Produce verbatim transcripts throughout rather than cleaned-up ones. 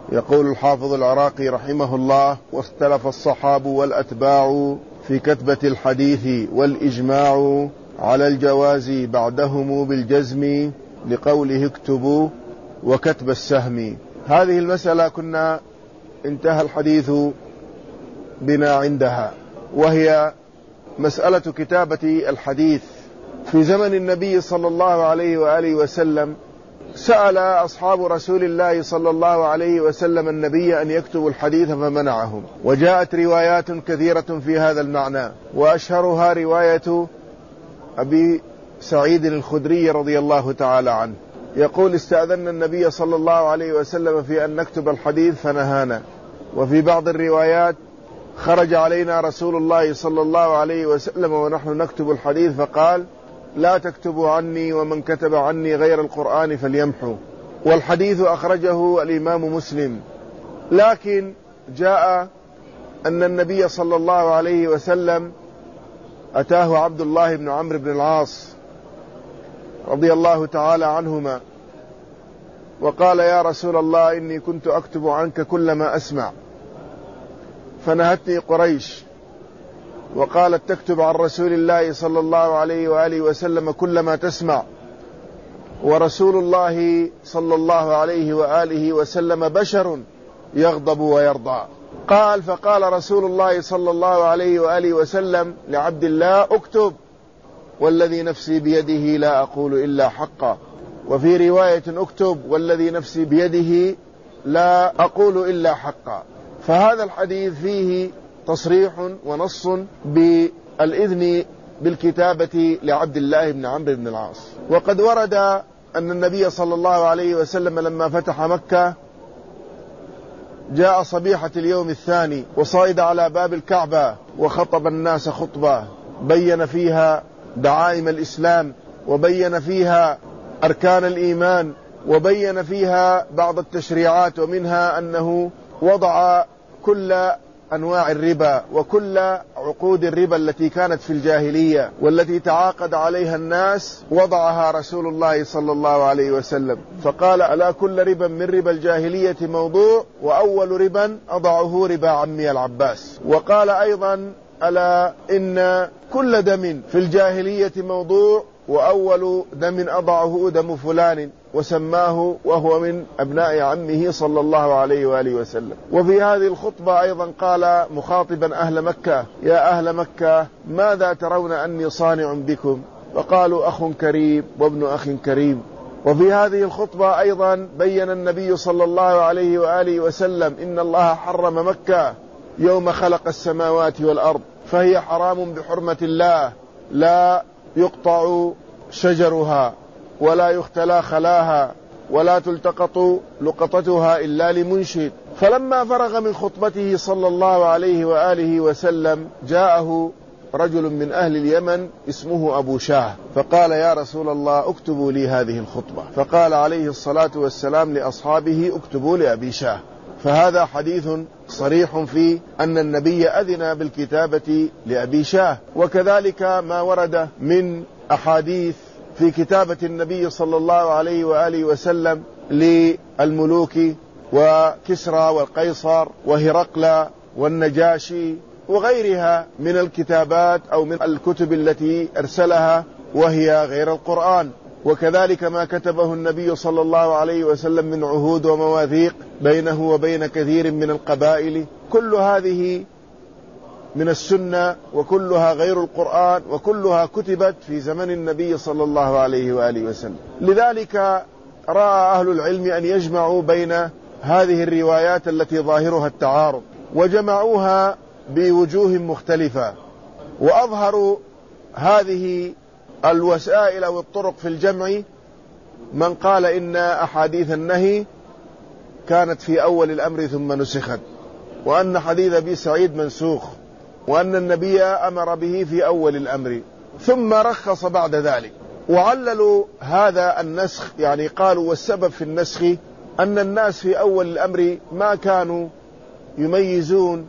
يقول الحافظ العراقي رحمه الله: واختلف الصحابة والأتباع في كتبة الحديث، والإجماع على الجواز بعدهم بالجزم، لقوله اكتبوا وكتب السهم. هذه المسألة كنا انتهى الحديث بنا عندها، وهي مسألة كتابة الحديث. في زمن النبي صلى الله عليه وآله وسلم سأل أصحاب رسول الله صلى الله عليه وسلم النبي أن يكتبوا الحديث فمنعهم، وجاءت روايات كثيرة في هذا المعنى، وأشهرها رواية أبي سعيد الخدري رضي الله تعالى عنه، يقول: استأذن النبي صلى الله عليه وسلم في أن نكتب الحديث فنهانا. وفي بعض الروايات: خرج علينا رسول الله صلى الله عليه وسلم ونحن نكتب الحديث فقال: لا تكتبوا عني، ومن كتب عني غير القرآن فليمحو. والحديث أخرجه الإمام مسلم. لكن جاء أن النبي صلى الله عليه وسلم أتاه عبد الله بن عمرو بن العاص رضي الله تعالى عنهما وقال: يا رسول الله، إني كنت أكتب عنك كل ما أسمع، فنهتني قريش وقالت: تكتب عن رسول الله صلى الله عليه وآله وسلم كل ما تسمع، ورسول الله صلى الله عليه وآله وسلم بشر يغضب ويرضى. قال: فقال رسول الله صلى الله عليه وآله وسلم لعبد الله: اكتب، والذي نفسي بيده لا أقول إلا حقا. وفي رواية: اكتب، والذي نفسي بيده لا أقول إلا حقا. فهذا الحديث فيه تصريح ونص بالإذن بالكتابة لعبد الله بن عمرو بن العاص. وقد ورد أن النبي صلى الله عليه وسلم لما فتح مكة جاء صبيحة اليوم الثاني وصعد على باب الكعبة وخطب الناس خطبة بين فيها دعائم الإسلام، وبين فيها أركان الإيمان، وبين فيها بعض التشريعات، ومنها أنه وضع كل أنواع الربا وكل عقود الربا التي كانت في الجاهلية والتي تعاقد عليها الناس، وضعها رسول الله صلى الله عليه وسلم، فقال: ألا كل ربا من ربا الجاهلية موضوع، وأول ربا أضعه ربا عمي العباس. وقال أيضا: ألا إن كل دم في الجاهلية موضوع، وأول دم أضعه دم فلان، وسماه وهو من أبناء عمه صلى الله عليه وآله وسلم. وفي هذه الخطبة أيضا قال مخاطبا أهل مكة: يا أهل مكة، ماذا ترون أني صانع بكم؟ فقالوا: أخ كريم وابن أخ كريم. وفي هذه الخطبة أيضا بين النبي صلى الله عليه وآله وسلم: إن الله حرم مكة يوم خلق السماوات والأرض، فهي حرام بحرمة الله، لا يقطع شجرها ولا يختلى خلاها ولا تلتقط لقطتها إلا لمنشد. فلما فرغ من خطبته صلى الله عليه وآله وسلم جاءه رجل من أهل اليمن اسمه أبو شاه، فقال: يا رسول الله، اكتبوا لي هذه الخطبة. فقال عليه الصلاة والسلام لأصحابه: اكتبوا لأبي شاه. فهذا حديث صريح في أن النبي أذن بالكتابة لأبي شاه. وكذلك ما ورد من أحاديث في كتابة النبي صلى الله عليه وآله وسلم للملوك وكسرى والقيصر وهرقل والنجاشي وغيرها من الكتابات أو من الكتب التي أرسلها وهي غير القرآن. وكذلك ما كتبه النبي صلى الله عليه وسلم من عهود ومواثيق بينه وبين كثير من القبائل، كل هذه من السنة وكلها غير القرآن، وكلها كتبت في زمن النبي صلى الله عليه وآله وسلم. لذلك رأى أهل العلم أن يجمعوا بين هذه الروايات التي ظاهرها التعارض، وجمعوها بوجوه مختلفة، وأظهروا هذه الوسائل والطرق في الجمع من قال إن أحاديث النهي كانت في أول الأمر ثم نسخت، وأن حديث أبي سعيد منسوخ، وأن النبي أمر به في أول الأمر ثم رخص بعد ذلك. وعللوا هذا النسخ، يعني قالوا: والسبب في النسخ أن الناس في أول الأمر ما كانوا يميزون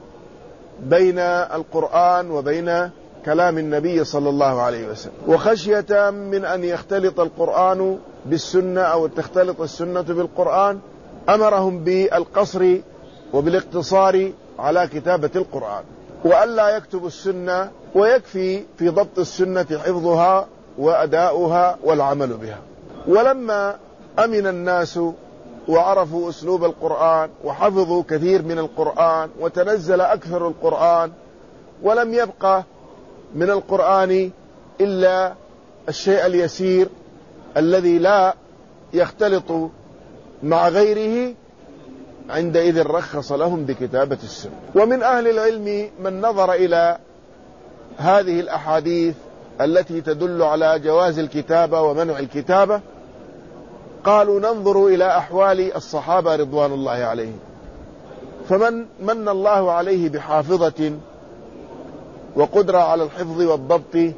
بين القرآن وبين كلام النبي صلى الله عليه وسلم، وخشية من أن يختلط القرآن بالسنة أو تختلط السنة بالقرآن أمرهم بالقصر وبالاقتصار على كتابة القرآن، وألا يكتبوا السنة، ويكفي في ضبط السنة حفظها وأداؤها والعمل بها. ولما أمن الناس وعرفوا أسلوب القرآن وحفظوا كثير من القرآن وتنزل أكثر القرآن، ولم يبقى من القرآن إلا الشيء اليسير الذي لا يختلط مع غيره، عندئذ رخص لهم بكتابة السنة. ومن أهل العلم من نظر إلى هذه الأحاديث التي تدل على جواز الكتابة ومنع الكتابة، قالوا ننظر إلى أحوال الصحابة رضوان الله عليهم، فمن من الله عليه بحافظة وقدرة على الحفظ والضبط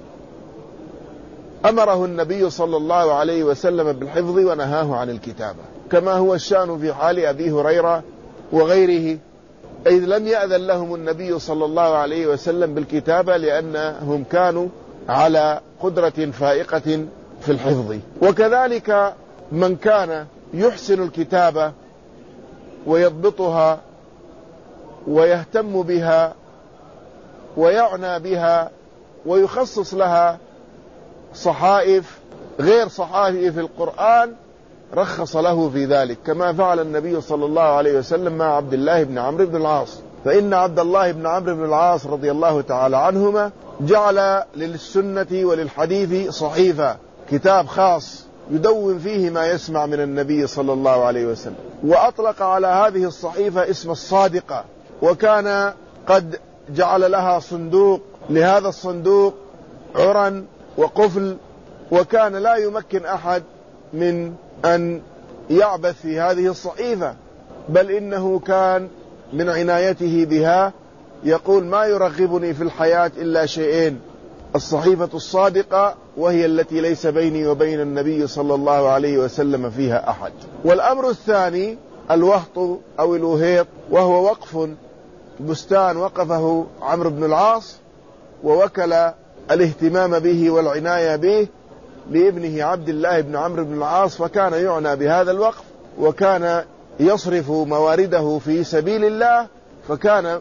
أمره النبي صلى الله عليه وسلم بالحفظ ونهاه عن الكتابة، كما هو الشأن في حال أبي هريرة وغيره، إذ لم يأذن لهم النبي صلى الله عليه وسلم بالكتابة لأنهم كانوا على قدرة فائقة في الحفظ. وكذلك من كان يحسن الكتابة ويضبطها ويهتم بها ويعنى بها ويخصص لها صحائف غير صحائف القرآن، رخص له في ذلك، كما فعل النبي صلى الله عليه وسلم مع عبد الله بن عمرو بن العاص. فإن عبد الله بن عمرو بن العاص رضي الله تعالى عنهما جعل للسنة وللحديث صحيفة، كتاب خاص يدون فيه ما يسمع من النبي صلى الله عليه وسلم، وأطلق على هذه الصحيفة اسم الصادقة، وكان قد جعل لها صندوق، لهذا الصندوق عرى وقفل، وكان لا يمكن أحد من أن يعبث في هذه الصحيفة، بل إنه كان من عنايته بها يقول ما يرغبني في الحياة إلا شيئين: الصحيفة الصادقة، وهي التي ليس بيني وبين النبي صلى الله عليه وسلم فيها أحد. والأمر الثاني الوهط أو الوهيط، وهو وقف بستان وقفه عمرو بن العاص، ووكل الاهتمام به والعناية به لابنه عبد الله بن عمرو بن العاص، فكان يعنى بهذا الوقف، وكان يصرف موارده في سبيل الله، فكان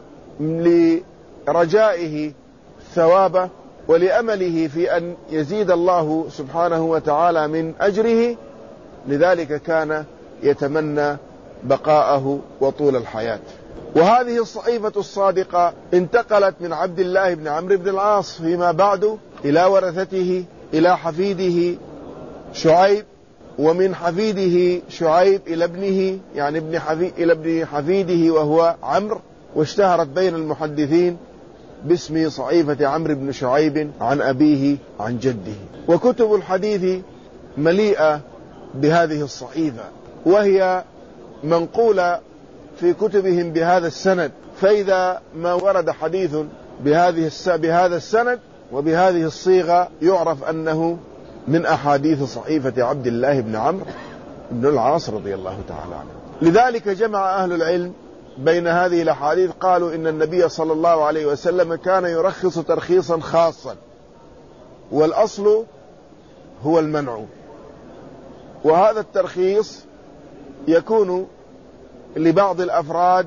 لرجائه ثوابه ولأمله في أن يزيد الله سبحانه وتعالى من أجره، لذلك كان يتمنى بقاءه وطول الحياة. وهذه الصحيفة الصادقة انتقلت من عبد الله بن عمرو بن العاص فيما بعد إلى ورثته، إلى حفيده شعيب، ومن حفيده شعيب إلى ابنه، يعني ابن حفيد إلى ابن حفيده وهو عمرو، واشتهرت بين المحدثين باسم صحيفة عمرو بن شعيب عن أبيه عن جده. وكتب الحديث مليئة بهذه الصحيفة، وهي منقولة في كتبهم بهذا السند، فإذا ما ورد حديث بهذه بهذا السند وبهذه الصيغة يعرف أنه من أحاديث صحيفة عبد الله بن عمرو بن العاص رضي الله تعالى عنه. لذلك جمع أهل العلم بين هذه الأحاديث، قالوا إن النبي صلى الله عليه وسلم كان يرخص ترخيصا خاصا، والأصل هو المنع، وهذا الترخيص يكون لبعض الأفراد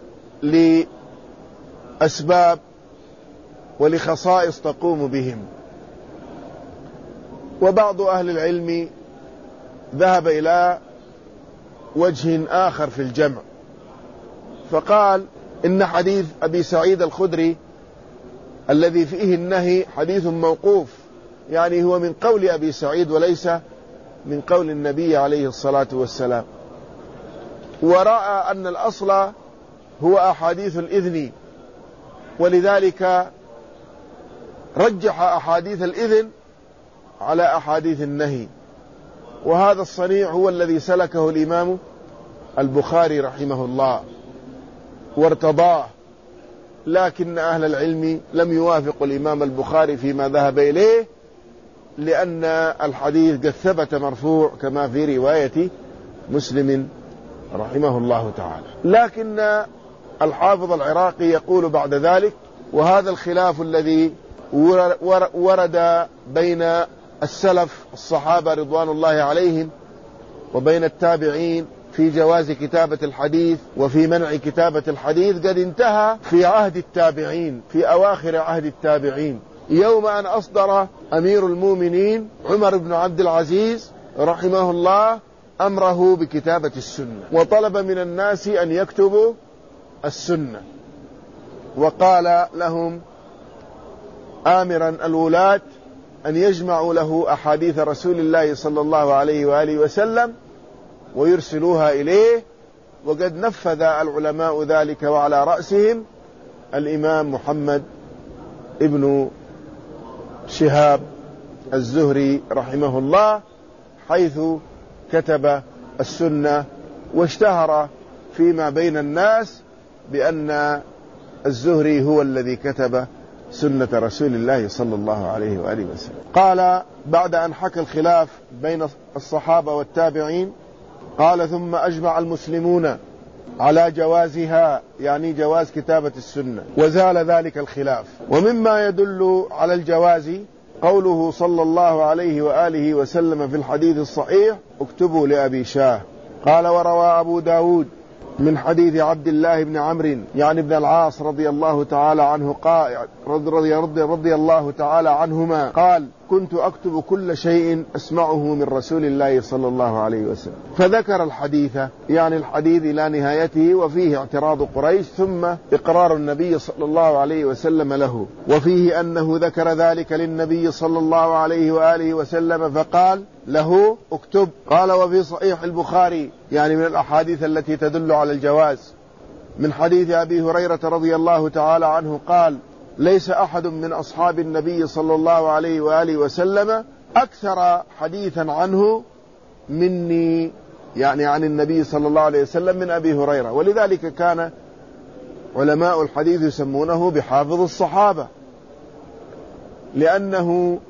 لأسباب ولخصائص تقوم بهم. وبعض أهل العلم ذهب إلى وجه آخر في الجمع، فقال إن حديث أبي سعيد الخدري الذي فيه النهي حديث موقوف، يعني هو من قول أبي سعيد وليس من قول النبي عليه الصلاة والسلام، ورأى أن الأصل هو أحاديث الإذن، ولذلك رجح أحاديث الإذن على أحاديث النهي. وهذا الصنيع هو الذي سلكه الإمام البخاري رحمه الله وارتضاه، لكن أهل العلم لم يوافقوا الإمام البخاري فيما ذهب إليه، لأن الحديث قد ثبت مرفوع كما في رواية مسلم رحمه الله تعالى. لكن الحافظ العراقي يقول بعد ذلك: وهذا الخلاف الذي ورد بين السلف الصحابة رضوان الله عليهم وبين التابعين في جواز كتابة الحديث وفي منع كتابة الحديث قد انتهى في عهد التابعين، في أواخر عهد التابعين، يوم أن أصدر أمير المؤمنين عمر بن عبد العزيز رحمه الله أمره بكتابة السنة، وطلب من الناس أن يكتبوا السنة، وقال لهم آمرا الولاة أن يجمعوا له أحاديث رسول الله صلى الله عليه وآله وسلم ويرسلوها إليه. وقد نفذ العلماء ذلك، وعلى رأسهم الإمام محمد ابن شهاب الزهري رحمه الله، حيث كتب السنة واشتهر فيما بين الناس بأن الزهري هو الذي كتب سنة رسول الله صلى الله عليه وآله وسلم. قال بعد أن حكى الخلاف بين الصحابة والتابعين، قال ثم أجمع المسلمون على جوازها، يعني جواز كتابة السنة، وزال ذلك الخلاف. ومما يدل على الجواز قوله صلى الله عليه وآله وسلم في الحديث الصحيح: اكتبوا لأبي شاه. قال وروى أبو داود من حديث عبد الله بن عمرو يعني ابن العاص رضي الله تعالى عنه قال رضي, رضي, رضي الله تعالى عنهما قال: كنت أكتب كل شيء أسمعه من رسول الله صلى الله عليه وسلم. فذكر الحديث، يعني الحديث إلى نهايته، وفيه اعتراض قريش ثم إقرار النبي صلى الله عليه وسلم له، وفيه أنه ذكر ذلك للنبي صلى الله عليه وآله وسلم فقال له: اكتب. قال وفي صحيح البخاري، يعني من الأحاديث التي تدل على الجواز، من حديث أبي هريرة رضي الله تعالى عنه قال: ليس أحد من أصحاب النبي صلى الله عليه وآله وسلم أكثر حديثا عنه مني، يعني عن النبي صلى الله عليه وسلم، من أبي هريرة. ولذلك كان علماء الحديث يسمونه بحافظ الصحابة، لأنه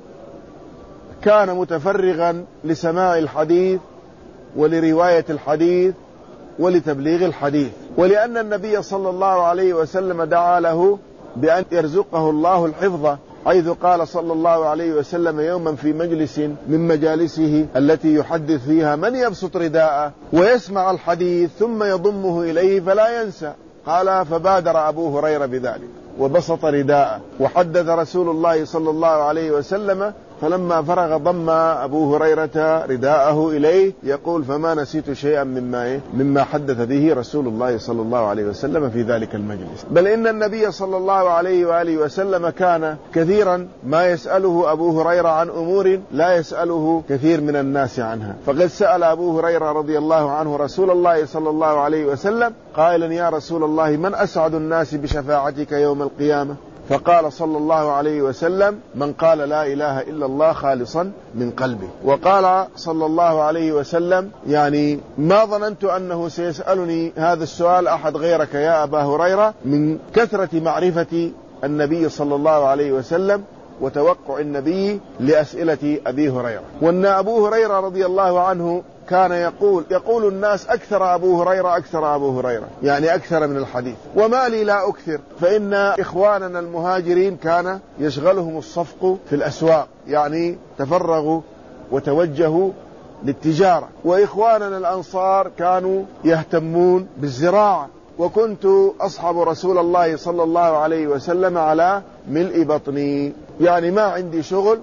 كان متفرغا لسماع الحديث ولرواية الحديث ولتبليغ الحديث، ولأن النبي صلى الله عليه وسلم دعا له بأن يرزقه الله الحفظ، حيث قال صلى الله عليه وسلم يوما في مجلس من مجالسه التي يحدث فيها: من يبسط رداءه ويسمع الحديث ثم يضمه إليه فلا ينسى. قال فبادر أبو هريرة بذلك وبسط رداءه، وحدث رسول الله صلى الله عليه وسلم، فلما فرغ ضم أبو هريرة رداءه إليه يقول: فما نسيت شيئا مما, إيه؟ مما حدث به رسول الله صلى الله عليه وسلم في ذلك المجلس. بل إن النبي صلى الله عليه وآله وسلم كان كثيرا ما يسأله أبو هريرة عن أمور لا يسأله كثير من الناس عنها. فقد سأل أبو هريرة رضي الله عنه رسول الله صلى الله عليه وسلم قائلا: يا رسول الله، من أسعد الناس بشفاعتك يوم القيامة؟ فقال صلى الله عليه وسلم: من قال لا إله إلا الله خالصا من قلبه. وقال صلى الله عليه وسلم: يعني ما ظننت أنه سيسألني هذا السؤال أحد غيرك يا أبا هريرة، من كثرة معرفة النبي صلى الله عليه وسلم وتوقع النبي لأسئلة أبي هريرة. وأن أبو هريرة رضي الله عنه كان يقول يقول الناس: أكثر أبو هريرة أكثر أبو هريرة، يعني أكثر من الحديث. وما لي لا أكثر، فإن إخواننا المهاجرين كان يشغلهم الصفق في الأسواق، يعني تفرغوا وتوجهوا للتجارة، وإخواننا الأنصار كانوا يهتمون بالزراعة، وكنت أصحب رسول الله صلى الله عليه وسلم على ملء بطني، يعني ما عندي شغل،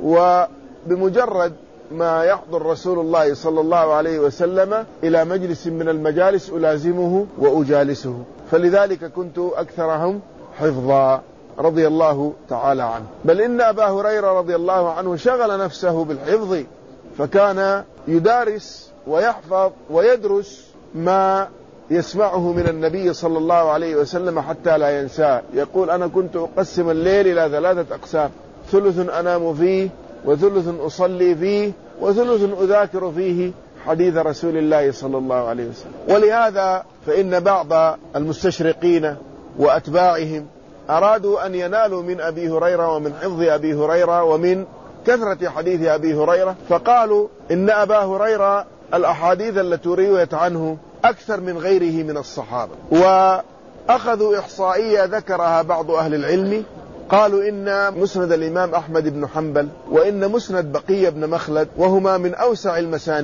وبمجرد ما يحضر رسول الله صلى الله عليه وسلم إلى مجلس من المجالس ألازمه وأجالسه، فلذلك كنت أكثرهم حفظا رضي الله تعالى عنه. بل إن أبا هريرة رضي الله عنه شغل نفسه بالحفظ، فكان يدارس ويحفظ ويدرس ما يسمعه من النبي صلى الله عليه وسلم حتى لا ينساه. يقول: أنا كنت أقسم الليل إلى ثلاثة أقسام: ثلث أنام فيه، وثلث أصلي فيه، وثلث أذاكر فيه حديث رسول الله صلى الله عليه وسلم. ولهذا فإن بعض المستشرقين وأتباعهم أرادوا أن ينالوا من أبي هريرة ومن حفظ أبي هريرة ومن كثرة حديث أبي هريرة، فقالوا إن أبا هريرة الأحاديث التي رويت عنه أكثر من غيره من الصحابة. وأخذوا إحصائية ذكرها بعض أهل العلم، قالوا إن مسند الإمام أحمد بن حنبل وإن مسند بقية بن مخلد، وهما من أوسع المسانيد،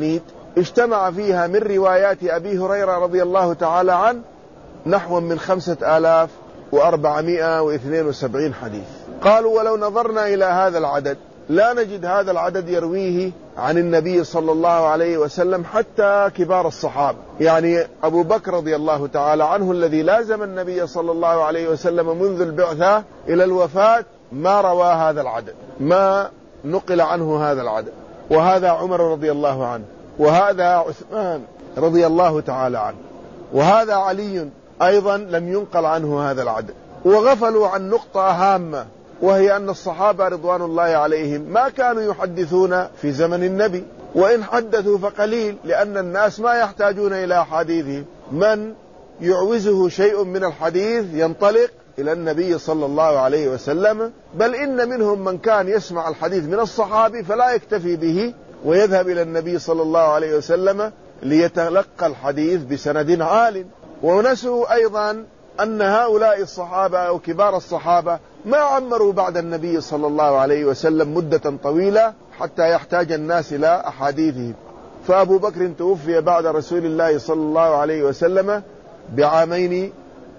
اجتمع فيها من روايات أبي هريرة رضي الله تعالى عنه نحو من خمسة آلاف وأربعمائة واثنين وسبعين حديث. قالوا ولو نظرنا إلى هذا العدد لا نجد هذا العدد يرويه عن النبي صلى الله عليه وسلم حتى كبار الصحابة. يعني أبو بكر رضي الله تعالى عنه الذي لازم النبي صلى الله عليه وسلم منذ البعثة إلى الوفاة ما روى هذا العدد، ما نقل عنه هذا العدد. وهذا عمر رضي الله عنه، وهذا عثمان رضي الله تعالى عنه، وهذا علي أيضا لم ينقل عنه هذا العدد. وغفلوا عن نقطة هامة، وهي أن الصحابة رضوان الله عليهم ما كانوا يحدثون في زمن النبي، وإن حدثوا فقليل، لأن الناس ما يحتاجون إلى حديثهم. من يعوزه شيء من الحديث ينطلق إلى النبي صلى الله عليه وسلم، بل إن منهم من كان يسمع الحديث من الصحابي فلا يكتفي به ويذهب إلى النبي صلى الله عليه وسلم ليتلقى الحديث بسند عال. ونسوا أيضا أن هؤلاء الصحابة أو كبار الصحابة ما عمروا بعد النبي صلى الله عليه وسلم مدة طويلة حتى يحتاج الناس إلى أحاديثهم. فأبو بكر توفي بعد رسول الله صلى الله عليه وسلم بعامين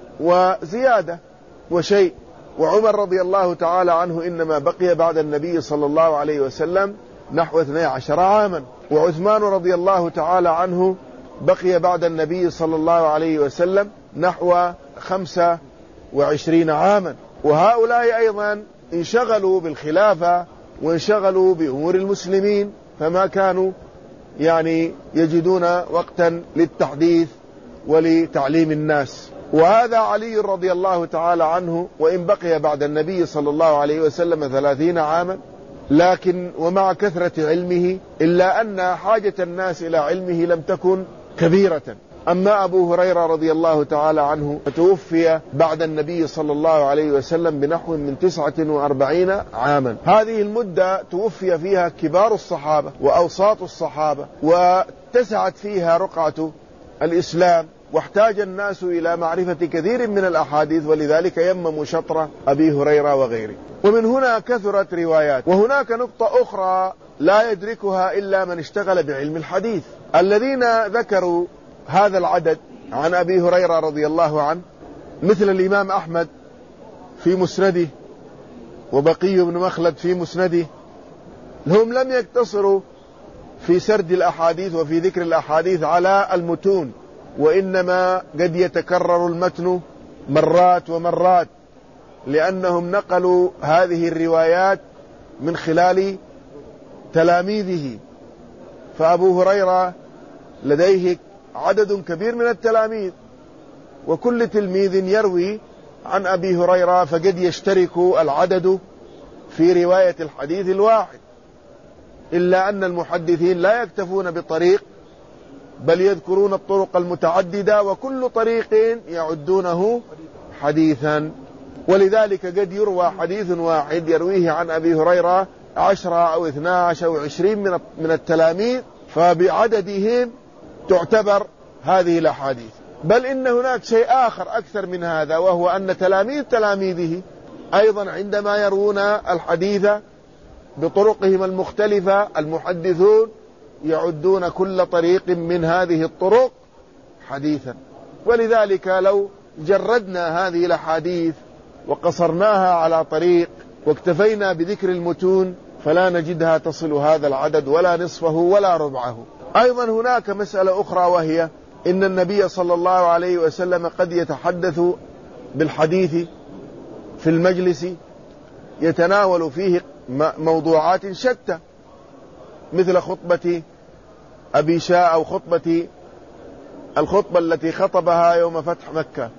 وزيادة وشيء، وعمر رضي الله تعالى عنه إنما بقي بعد النبي صلى الله عليه وسلم نحو اثني عشر عاما، وعثمان رضي الله تعالى عنه بقي بعد النبي صلى الله عليه وسلم نحو خمسة وعشرين عاما. وهؤلاء أيضا انشغلوا بالخلافة وانشغلوا بأمور المسلمين، فما كانوا يعني يجدون وقتا للتحديث ولتعليم الناس. وهذا علي رضي الله تعالى عنه وإن بقي بعد النبي صلى الله عليه وسلم ثلاثين عاما، لكن ومع كثرة علمه إلا أن حاجة الناس إلى علمه لم تكن كبيرة. أما أبو هريرة رضي الله تعالى عنه توفي بعد النبي صلى الله عليه وسلم بنحو من تسعة وأربعين عاما. هذه المدة توفي فيها كبار الصحابة وأوساط الصحابة، واتسعت فيها رقعة الإسلام، واحتاج الناس إلى معرفة كثير من الأحاديث، ولذلك يمموا شطر أبي هريرة وغيره. ومن هنا كثرت روايات. وهناك نقطة أخرى لا يدركها إلا من اشتغل بعلم الحديث. الذين ذكروا هذا العدد عن أبي هريرة رضي الله عنه مثل الإمام أحمد في مسنده وبقي بن مخلد في مسنده، هم لم يقتصروا في سرد الأحاديث وفي ذكر الأحاديث على المتون، وإنما قد يتكرر المتن مرات ومرات، لأنهم نقلوا هذه الروايات من خلال تلاميذه. فأبو هريرة لديه عدد كبير من التلاميذ، وكل تلميذ يروي عن أبي هريرة، فقد يشترك العدد في رواية الحديث الواحد، إلا أن المحدثين لا يكتفون بطريق بل يذكرون الطرق المتعددة، وكل طريق يعدونه حديثا. ولذلك قد يروى حديث واحد يرويه عن أبي هريرة عشرة أو اثنى عشر أو عشرين من التلاميذ، فبعددهم تعتبر هذه الأحاديث. بل إن هناك شيء آخر أكثر من هذا، وهو أن تلاميذ تلاميذه أيضا عندما يروون الحديث بطرقهم المختلفة المحدثون يعدون كل طريق من هذه الطرق حديثا. ولذلك لو جردنا هذه الأحاديث وقصرناها على طريق واكتفينا بذكر المتون فلا نجدها تصل هذا العدد ولا نصفه ولا ربعه. أيضا هناك مسألة أخرى، وهي إن النبي صلى الله عليه وسلم قد يتحدث بالحديث في المجلس يتناول فيه موضوعات شتى، مثل خطبة أبي شاء أو خطبة الخطبة التي خطبها يوم فتح مكة.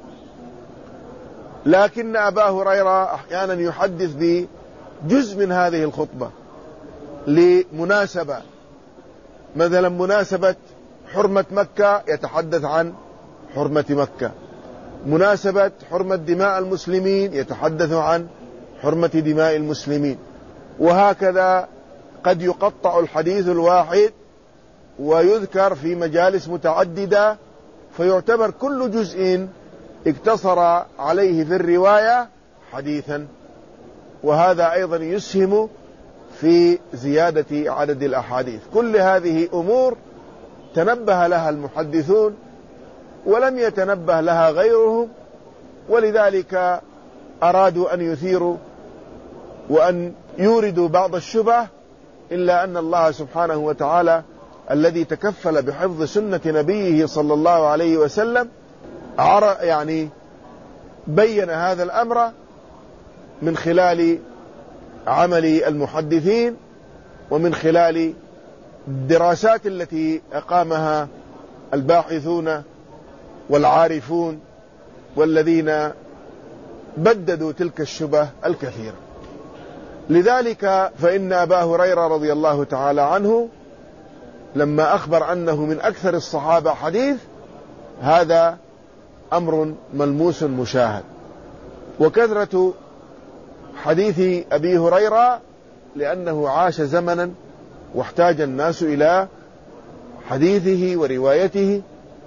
لكن أبا هريرة أحيانا يحدث بجزء من هذه الخطبة لمناسبة، مثلا مناسبة حرمة مكة يتحدث عن حرمة مكة، مناسبة حرمة دماء المسلمين يتحدث عن حرمة دماء المسلمين، وهكذا قد يقطع الحديث الواحد ويذكر في مجالس متعددة، فيعتبر كل جزء اقتصر عليه في الرواية حديثا. وهذا أيضا يسهم في زيادة عدد الأحاديث. كل هذه أمور تنبه لها المحدثون ولم يتنبه لها غيرهم، ولذلك أرادوا أن يثيروا وأن يوردوا بعض الشبه، إلا أن الله سبحانه وتعالى الذي تكفل بحفظ سنة نبيه صلى الله عليه وسلم يعني بين هذا الأمر من خلال عمل المحدثين ومن خلال الدراسات التي أقامها الباحثون والعارفون والذين بددوا تلك الشبه الكثيرة. لذلك فإن أبا هريرة رضي الله تعالى عنه لما أخبر أنه من أكثر الصحابة حديث، هذا أمر ملموس مشاهد. وكثرة حديث أبي هريرة لأنه عاش زمنا واحتاج الناس إلى حديثه وروايته،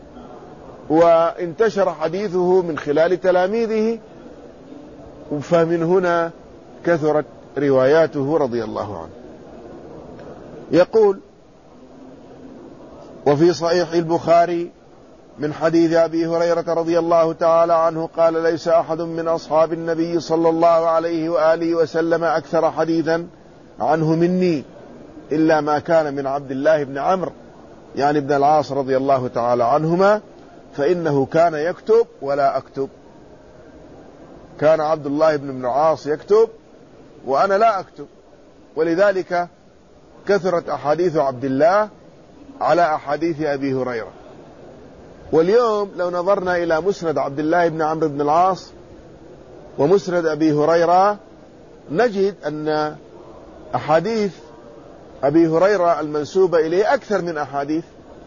وانتشر حديثه من خلال تلاميذه، فمن هنا كثرت رواياته رضي الله عنه. يقول: وفي صحيح البخاري من حديث أبي هريرة رضي الله تعالى عنه قال: ليس أحد من أصحاب النبي صلى الله عليه وآله وسلم أكثر حديثا عنه مني إلا ما كان من عبد الله بن عمرو يعني ابن العاص رضي الله تعالى عنهما، فإنه كان يكتب ولا أكتب. كان عبد الله بن العاص يكتب وأنا لا أكتب، ولذلك كثرت أحاديث عبد الله على أحاديث أبي هريرة. واليوم لو نظرنا إلى مسند عبد الله بن عمرو بن العاص ومسند أبي هريرة نجد أن أحاديث أبي هريرة المنسوبة إليه أكثر من أحاديث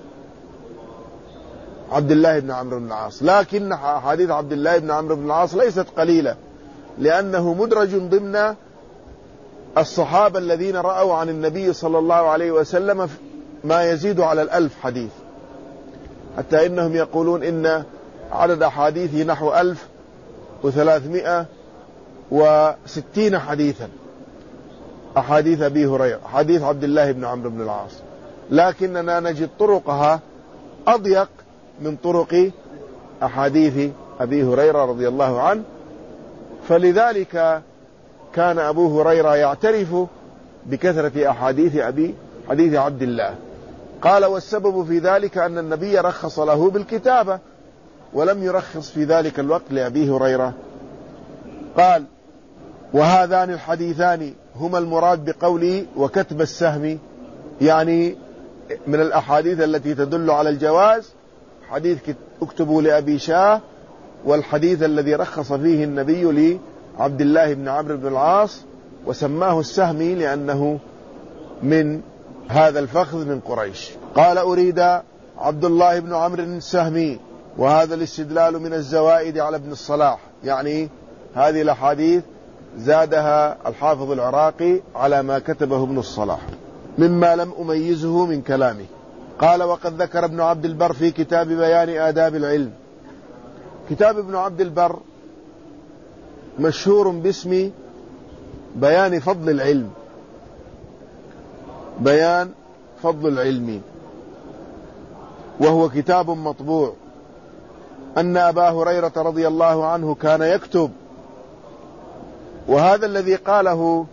عبد الله بن عمرو بن العاص، لكن أحاديث عبد الله بن عمرو بن العاص ليست قليلة، لأنه مدرج ضمن الصحابة الذين رأوا عن النبي صلى الله عليه وسلم ما يزيد على الألف حديث، حتى إنهم يقولون إن عدد أحاديثه نحو ألف وثلاثمائة وستين حديثا، أحاديث أبي هريرة، حديث عبد الله بن عمرو بن العاص، لكننا نجد طرقها أضيق من طرق أحاديث أبي هريرة رضي الله عنه. فلذلك كان أبو هريرة يعترف بكثرة أحاديث أبي حديث عبد الله. قال: والسبب في ذلك أن النبي رخص له بالكتابة ولم يرخص في ذلك الوقت لأبي هريرة. قال: وهذان الحديثان هما المراد بقولي وكتب السهم، يعني من الأحاديث التي تدل على الجواز حديث اكتبوا لأبي شاه، والحديث الذي رخص فيه النبي لعبد الله بن عمرو بن العاص وسماه السهمي لأنه من هذا الفخذ من قريش. قال: أريد عبد الله بن عمرو السهمي، وهذا الاستدلال من الزوائد على ابن الصلاح، يعني هذه الأحاديث زادها الحافظ العراقي على ما كتبه ابن الصلاح مما لم أميزه من كلامه. قال: وقد ذكر ابن عبد البر في كتاب بيان آداب العلم. كتاب ابن عبد البر مشهور باسم بيان فضل العلم، بيان فضل العلم، وهو كتاب مطبوع، أن أبا هريرة رضي الله عنه كان يكتب. وهذا الذي قاله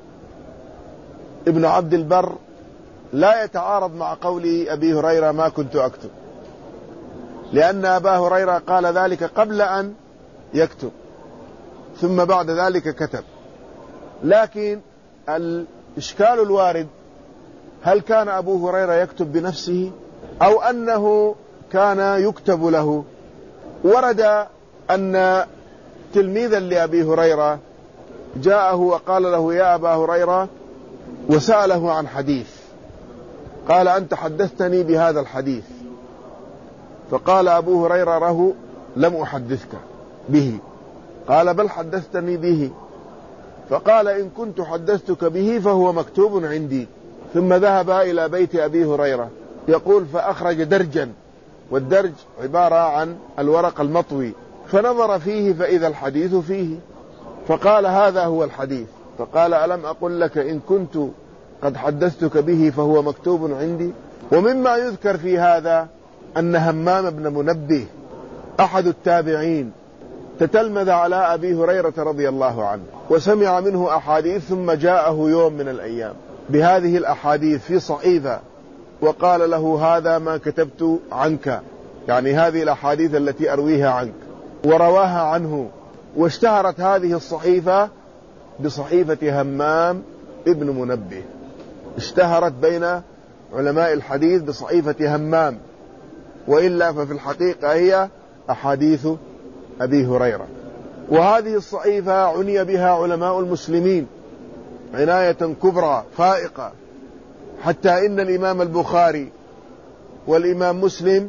ابن عبد البر لا يتعارض مع قول أبي هريرة ما كنت أكتب، لأن أبا هريرة قال ذلك قبل أن يكتب، ثم بعد ذلك كتب. لكن الإشكال الوارد: هل كان أبو هريرة يكتب بنفسه أو أنه كان يكتب له؟ ورد أن تلميذا لأبي هريرة جاءه وقال له: يا أبا هريرة، وسأله عن حديث، قال: أنت حدثتني بهذا الحديث. فقال أبو هريرة له: لم أحدثك به. قال: بل حدثتني به. فقال: إن كنت حدثتك به فهو مكتوب عندي. ثم ذهب إلى بيت أبي هريرة، يقول: فأخرج درجا، والدرج عبارة عن الورق المطوي، فنظر فيه فإذا الحديث فيه، فقال: هذا هو الحديث. فقال: ألم أقل لك إن كنت قد حدثتك به فهو مكتوب عندي؟ ومما يذكر في هذا أن همام بن منبه أحد التابعين تتلمذ على أبي هريرة رضي الله عنه وسمع منه أحاديث، ثم جاءه يوم من الأيام بهذه الأحاديث في صحيفة وقال له هذا ما كتبت عنك، يعني هذه الأحاديث التي أرويها عنك، ورواها عنه. واشتهرت هذه الصحيفة بصحيفة همام ابن منبه، اشتهرت بين علماء الحديث بصحيفة همام، وإلا ففي الحقيقة هي أحاديث أبي هريرة. وهذه الصحيفة عني بها علماء المسلمين عناية كبرى فائقة، حتى إن الإمام البخاري والإمام مسلم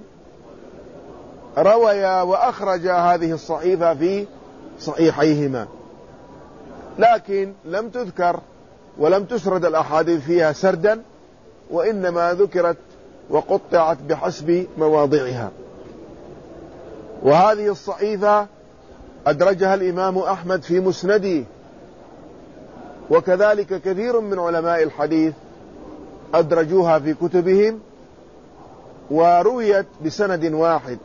رويا وأخرجا هذه الصحيفة في صحيحيهما، لكن لم تذكر ولم تسرد الأحاديث فيها سردا، وإنما ذكرت وقطعت بحسب مواضعها. وهذه الصحيفة أدرجها الإمام أحمد في مسنده، وكذلك كثير من علماء الحديث أدرجوها في كتبهم، ورويت بسند واحد،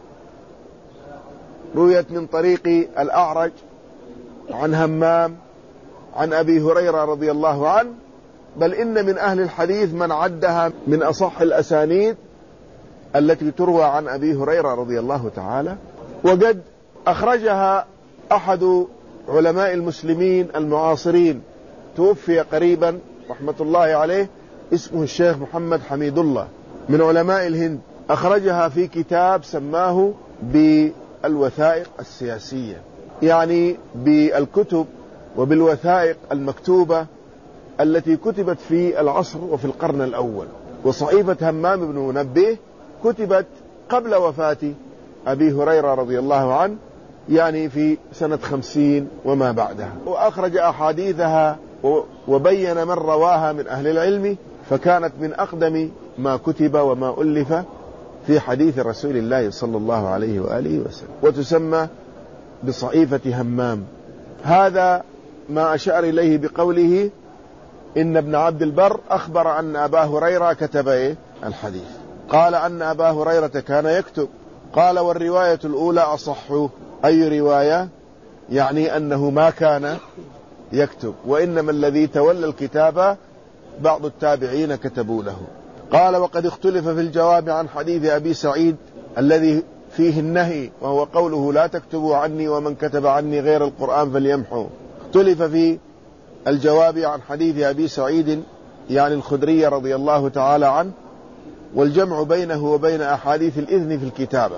رويت من طريق الأعرج عن همام عن أبي هريرة رضي الله عنه، بل إن من أهل الحديث من عدها من أصح الأسانيد التي تروى عن أبي هريرة رضي الله تعالى. وقد أخرجها أحد علماء المسلمين المعاصرين، توفي قريبا رحمة الله عليه، اسمه الشيخ محمد حميد الله من علماء الهند، أخرجها في كتاب سماه بالوثائق السياسية، يعني بالكتب وبالوثائق المكتوبة التي كتبت في العصر وفي القرن الأول. وصحيفة همام بن منبه كتبت قبل وفاة أبي هريرة رضي الله عنه، يعني في سنة خمسين وما بعدها، وأخرج أحاديثها وبين من رواها من أهل العلم، فكانت من أقدم ما كتب وما ألف في حديث رسول الله صلى الله عليه وآله وسلم، وتسمى بصحيفة همام. هذا ما أشار إليه بقوله إن ابن عبد البر أخبر أن أبا هريرة كتب إيه الحديث، قال أن أبا هريرة كان يكتب، قال والرواية الأولى أصح. أي رواية؟ يعني أنه ما كان يكتب، وإنما الذي تولى الكتابة بعض التابعين كتبوا له. قال وقد اختلف في الجواب عن حديث أبي سعيد الذي فيه النهي، وهو قوله لا تكتبوا عني ومن كتب عني غير القرآن فليمحو. اختلف في الجواب عن حديث أبي سعيد يعني الخدري رضي الله تعالى عنه، والجمع بينه وبين أحاديث الإذن في الكتابة،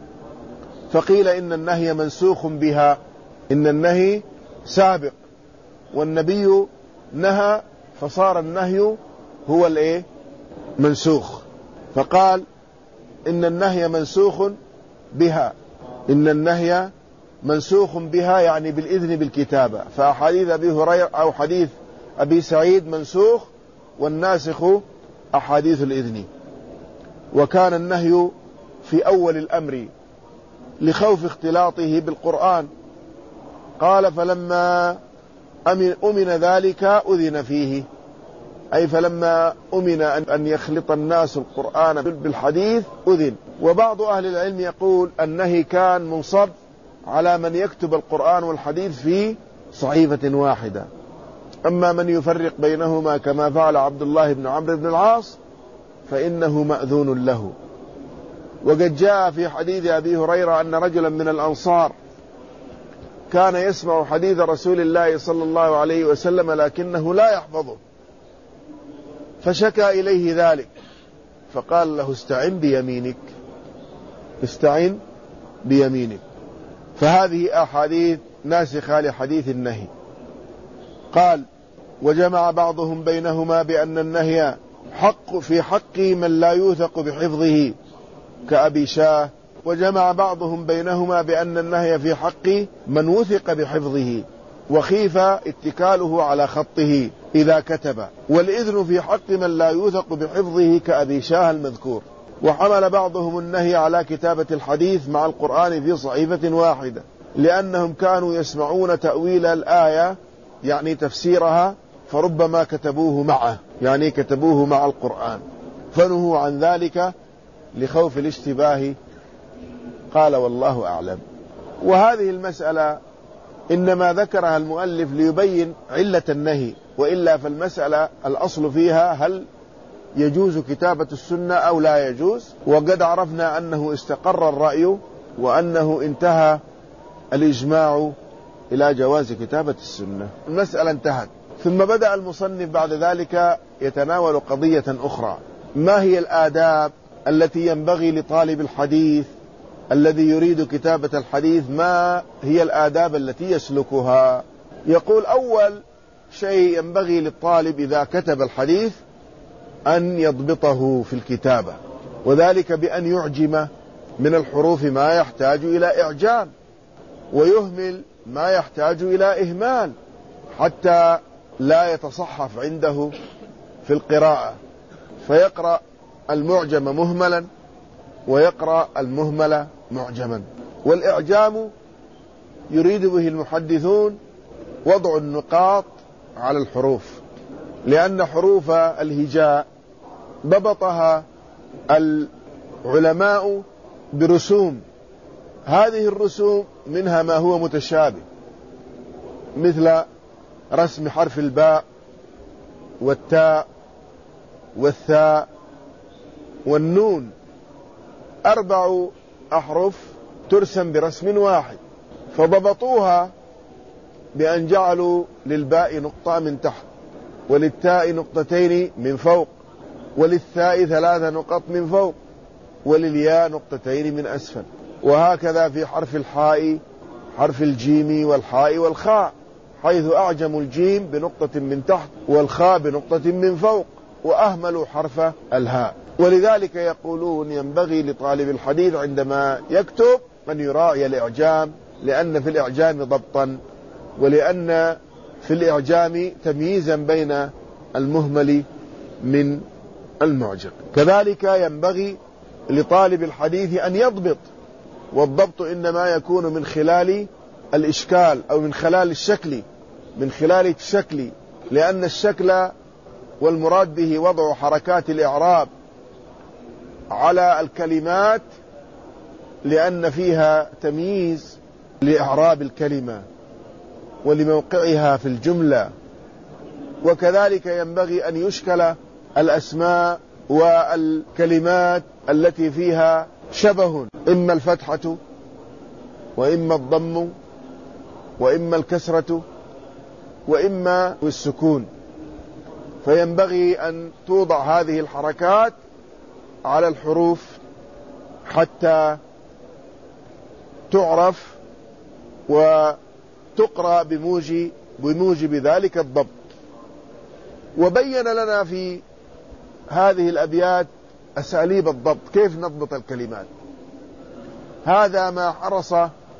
فقيل إن النهي منسوخ بها، إن النهي سابق والنبي نهى، فصار النهي هو الايه منسوخ، فقال إن النهي منسوخ بها، إن النهي منسوخ بها يعني بالإذن بالكتابة، فأحاديث أبي هريرة أو حديث أبي سعيد منسوخ، والناسخ أحاديث الإذن. وكان النهي في أول الأمر لخوف اختلاطه بالقرآن، قال فلما أمن ذلك أذن فيه، أي فلما أمن أن يخلط الناس القرآن بالحديث أذن. وبعض أهل العلم يقول النهي كان منصب على من يكتب القرآن والحديث في صحيفة واحدة، أما من يفرق بينهما كما فعل عبد الله بن عمرو بن العاص فإنه مأذون له. وقد جاء في حديث أبي هريرة أن رجلا من الأنصار كان يسمع حديث رسول الله صلى الله عليه وسلم لكنه لا يحفظه، فشكى إليه ذلك، فقال له استعن بيمينك، استعن بيمينك. فهذه أحاديث ناسخة لحديث النهي. قال وجمع بعضهم بينهما بأن النهي حق في حق من لا يوثق بحفظه كأبي شاه، وجمع بعضهم بينهما بأن النهي في حق من وثق بحفظه وخيف اتكاله على خطه إذا كتب، والإذن في حق من لا يوثق بحفظه كأبي شاه المذكور. وحمل بعضهم النهي على كتابة الحديث مع القرآن في صحيفة واحدة، لأنهم كانوا يسمعون تأويل الآية يعني تفسيرها، فربما كتبوه معه، يعني كتبوه مع القرآن. فنهوا عن ذلك لخوف الاشتباه. قال والله أعلم. وهذه المسألة إنما ذكرها المؤلف ليبين علة النهي، وإلا فالمسألة الأصل فيها هل يجوز كتابة السنة أو لا يجوز، وقد عرفنا أنه استقر الرأي وأنه انتهى الإجماع إلى جواز كتابة السنة. المسألة انتهت. ثم بدأ المصنف بعد ذلك يتناول قضية أخرى: ما هي الآداب التي ينبغي لطالب الحديث الذي يريد كتابة الحديث، ما هي الآداب التي يسلكها؟ يقول: أول شيء ينبغي للطالب إذا كتب الحديث أن يضبطه في الكتابة، وذلك بأن يعجم من الحروف ما يحتاج إلى إعجام، ويهمل ما يحتاج إلى إهمال، حتى لا يتصحف عنده في القراءة، فيقرأ المعجم مهملا ويقرأ المهمل معجما. والإعجام يريد به المحدثون وضع النقاط على الحروف، لأن حروف الهجاء ضبطها العلماء برسوم، هذه الرسوم منها ما هو متشابه، مثل رسم حرف الباء والتاء والثاء والنون، أربع أحرف ترسم برسم واحد، فضبطوها بأن جعلوا للباء نقطة من تحت، وللتاء نقطتين من فوق، وللثاء ثلاث نقط من فوق، وللياء نقطتين من أسفل. وهكذا في حرف الحاء، حرف الجيم والحاء والخاء، حيث أعجموا الجيم بنقطة من تحت والخاء بنقطة من فوق، وأهملوا حرف الهاء. ولذلك يقولون ينبغي لطالب الحديث عندما يكتب أن يراعي الإعجام، لأن في الإعجام ضبطا، ولأن في الإعجام تمييزا بين المهمل من المعجم. كذلك ينبغي لطالب الحديث أن يضبط، والضبط إنما يكون من خلال الإشكال أو من خلال الشكل، من خلال الشكل، لأن الشكل والمراد به وضع حركات الإعراب على الكلمات، لأن فيها تمييز لإعراب الكلمة ولموقعها في الجملة. وكذلك ينبغي أن يشكل الأسماء والكلمات التي فيها شبه، إما الفتحة وإما الضم وإما الكسرة وإما السكون، فينبغي أن توضع هذه الحركات على الحروف حتى تعرف وتقرأ بموجب, بموجب ذلك الضبط. وبين لنا في هذه الأبيات أساليب الضبط، كيف نضبط الكلمات. هذا ما حرص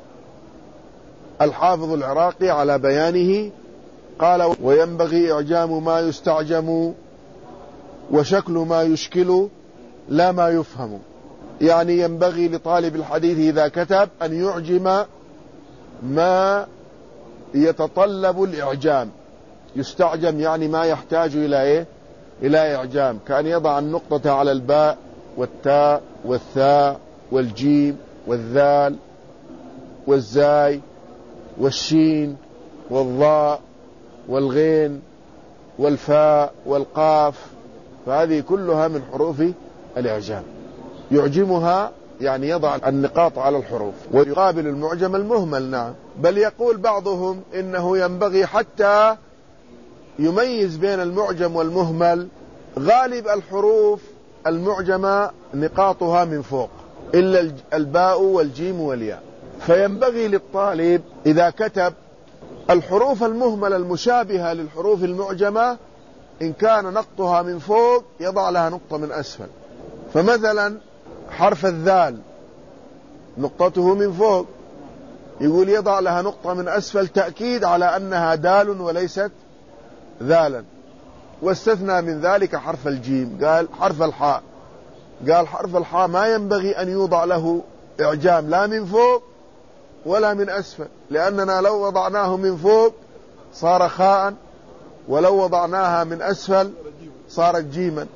الحافظ العراقي على بيانه. قال: وينبغي إعجام ما يستعجم وشكل ما يشكل لا ما يفهم. يعني ينبغي لطالب الحديث إذا كتب أن يعجم ما يتطلب الإعجام. يستعجم يعني ما يحتاج إلى إيه؟ إلى إعجام، كأن يضع النقطة على الباء والتاء والثاء والجيم والذال والزاي والشين والضاء والغين والفاء والقاف، فهذه كلها من حروف الإعجام. يعجمها يعني يضع النقاط على الحروف، ويقابل المعجم المهمل. نعم، بل يقول بعضهم إنه ينبغي حتى يميز بين المعجم والمهمل، غالب الحروف المعجمة نقاطها من فوق إلا الباء والجيم والياء، فينبغي للطالب إذا كتب الحروف المهملة المشابهة للحروف المعجمة إن كان نقطها من فوق يضع لها نقطة من أسفل. فمثلا حرف الذال نقطته من فوق، يقول يضع لها نقطة من أسفل تأكيد على أنها دال وليست ذالا. واستثنى من ذلك حرف الجيم، قال حرف الحاء، قال حرف الحاء ما ينبغي أن يوضع له إعجام لا من فوق ولا من أسفل، لأننا لو وضعناه من فوق صار خاء، ولو وضعناها من أسفل صارت جيما،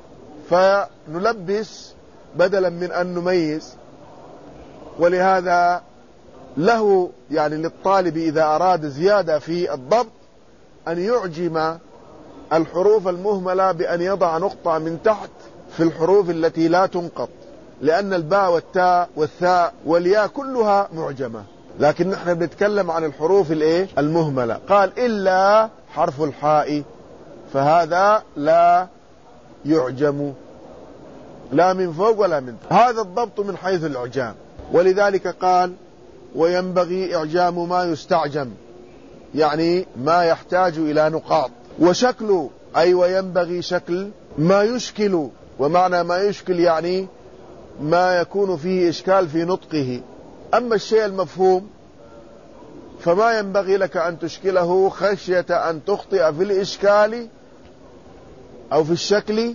فنلبس بدلا من أن نميز. ولهذا له يعني للطالب إذا أراد زيادة في الضبط أن يعجم الحروف المهملة بأن يضع نقطة من تحت في الحروف التي لا تنقط، لأن الباء والتاء والثاء والياء كلها معجمة، لكن نحن بنتكلم عن الحروف الايه المهملة. قال إلا حرف الحاء فهذا لا يعجم لا من فوق ولا من تحت. هذا الضبط من حيث الإعجام. ولذلك قال وينبغي إعجام ما يستعجم، يعني ما يحتاج إلى نقاط. وشكل أي وينبغي شكل ما يشكل، ومعنى ما يشكل يعني ما يكون فيه إشكال في نطقه. أما الشيء المفهوم فما ينبغي لك أن تشكله خشية أن تخطئ في الإشكال أو في الشكل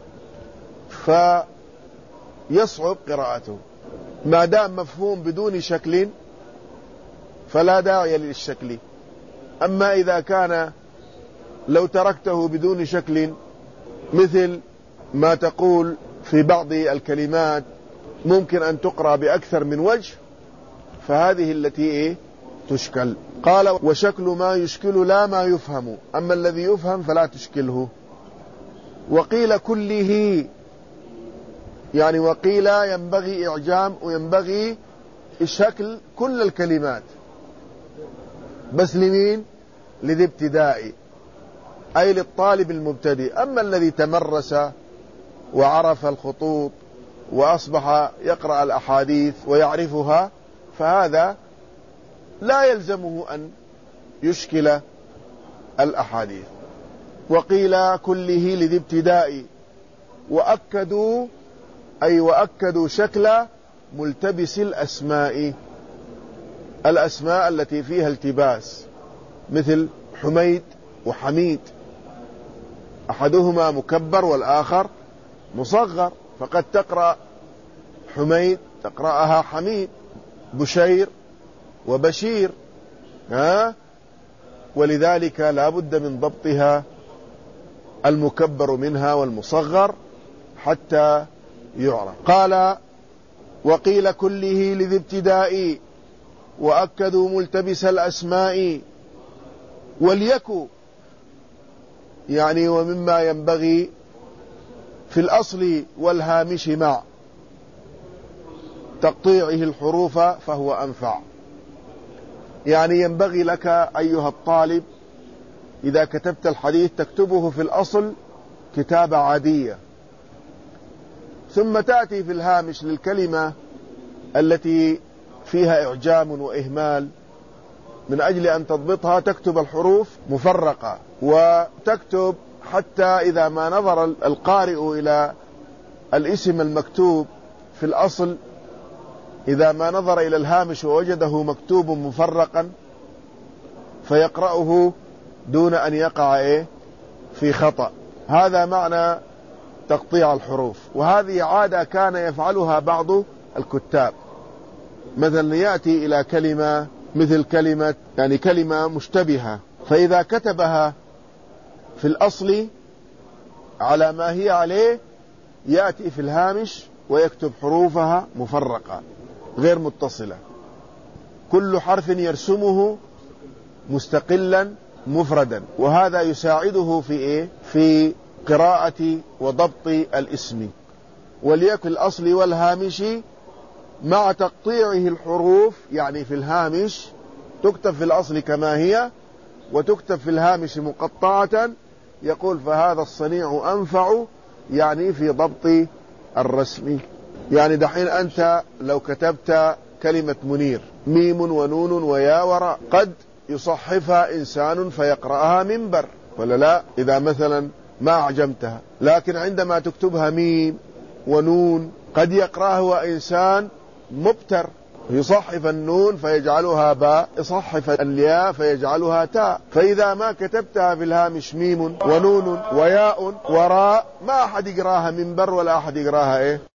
فيصعب قراءته. ما دام مفهوم بدون شكل فلا داعي للشكل. أما إذا كان لو تركته بدون شكل، مثل ما تقول في بعض الكلمات ممكن أن تقرأ بأكثر من وجه، فهذه التي إيه تشكل. قال وشكل ما يشكل لا ما يفهم، أما الذي يفهم فلا تشكله. وقيل كله، يعني وقيل ينبغي إعجام وينبغي الشكل كل الكلمات، بس لمين؟ لذي ابتدائي، أي للطالب المبتدئ. أما الذي تمرس وعرف الخطوط وأصبح يقرأ الأحاديث ويعرفها فهذا لا يلزمه أن يشكل الأحاديث. وقيل كله لذي ابتدائي. وأكدوا أي وأكدوا شكل ملتبس الأسماء، الأسماء التي فيها التباس، مثل حميد وحميد، أحدهما مكبر والآخر مصغر، فقد تقرأ حميد تقرأها حميد، بشير وبشير، ها؟ ولذلك لا بد من ضبطها المكبر منها والمصغر حتى يعرف. قال وقيل كله لذي ابتداء وأكدوا ملتبس الأسماء. وليكو يعني ومما ينبغي في الأصل والهامش مع تقطيعه الحروف فهو أنفع. يعني ينبغي لك أيها الطالب إذا كتبت الحديث تكتبه في الأصل كتابة عادية، ثم تأتي في الهامش للكلمة التي فيها إعجام وإهمال من أجل أن تضبطها تكتب الحروف مفرقة، وتكتب حتى إذا ما نظر القارئ إلى الاسم المكتوب في الأصل، إذا ما نظر إلى الهامش ووجده مكتوب مفرقا فيقرأه دون أن يقع إيه في خطأ. هذا معنى تقطيع الحروف. وهذه عادة كان يفعلها بعض الكتاب. مثلا يأتي إلى كلمة مثل كلمة يعني كلمة مشتبهة، فإذا كتبها في الأصل على ما هي عليه يأتي في الهامش ويكتب حروفها مفرقة غير متصلة، كل حرف يرسمه مستقلا مفردا، وهذا يساعده في إيه؟ في قراءة وضبط الاسم. وليكن الأصل والهامش مع تقطيعه الحروف، يعني في الهامش تكتب في الأصل كما هي وتكتب في الهامش مقطعة. يقول فهذا الصنيع أنفع يعني في ضبط الرسم. يعني دحين أنت لو كتبت كلمة منير ميم ونون ويا وراء قد يصحفها إنسان فيقرأها منبر ولا لا، إذا مثلا ما أعجمتها، لكن عندما تكتبها ميم ونون قد يقرأها إنسان مبتر يصحف النون فيجعلها باء، يصحف الياء فيجعلها تاء. فإذا ما كتبتها في الهامش ميم ونون وياء وراء ما أحد يقراها منبر ولا أحد يقراها إيه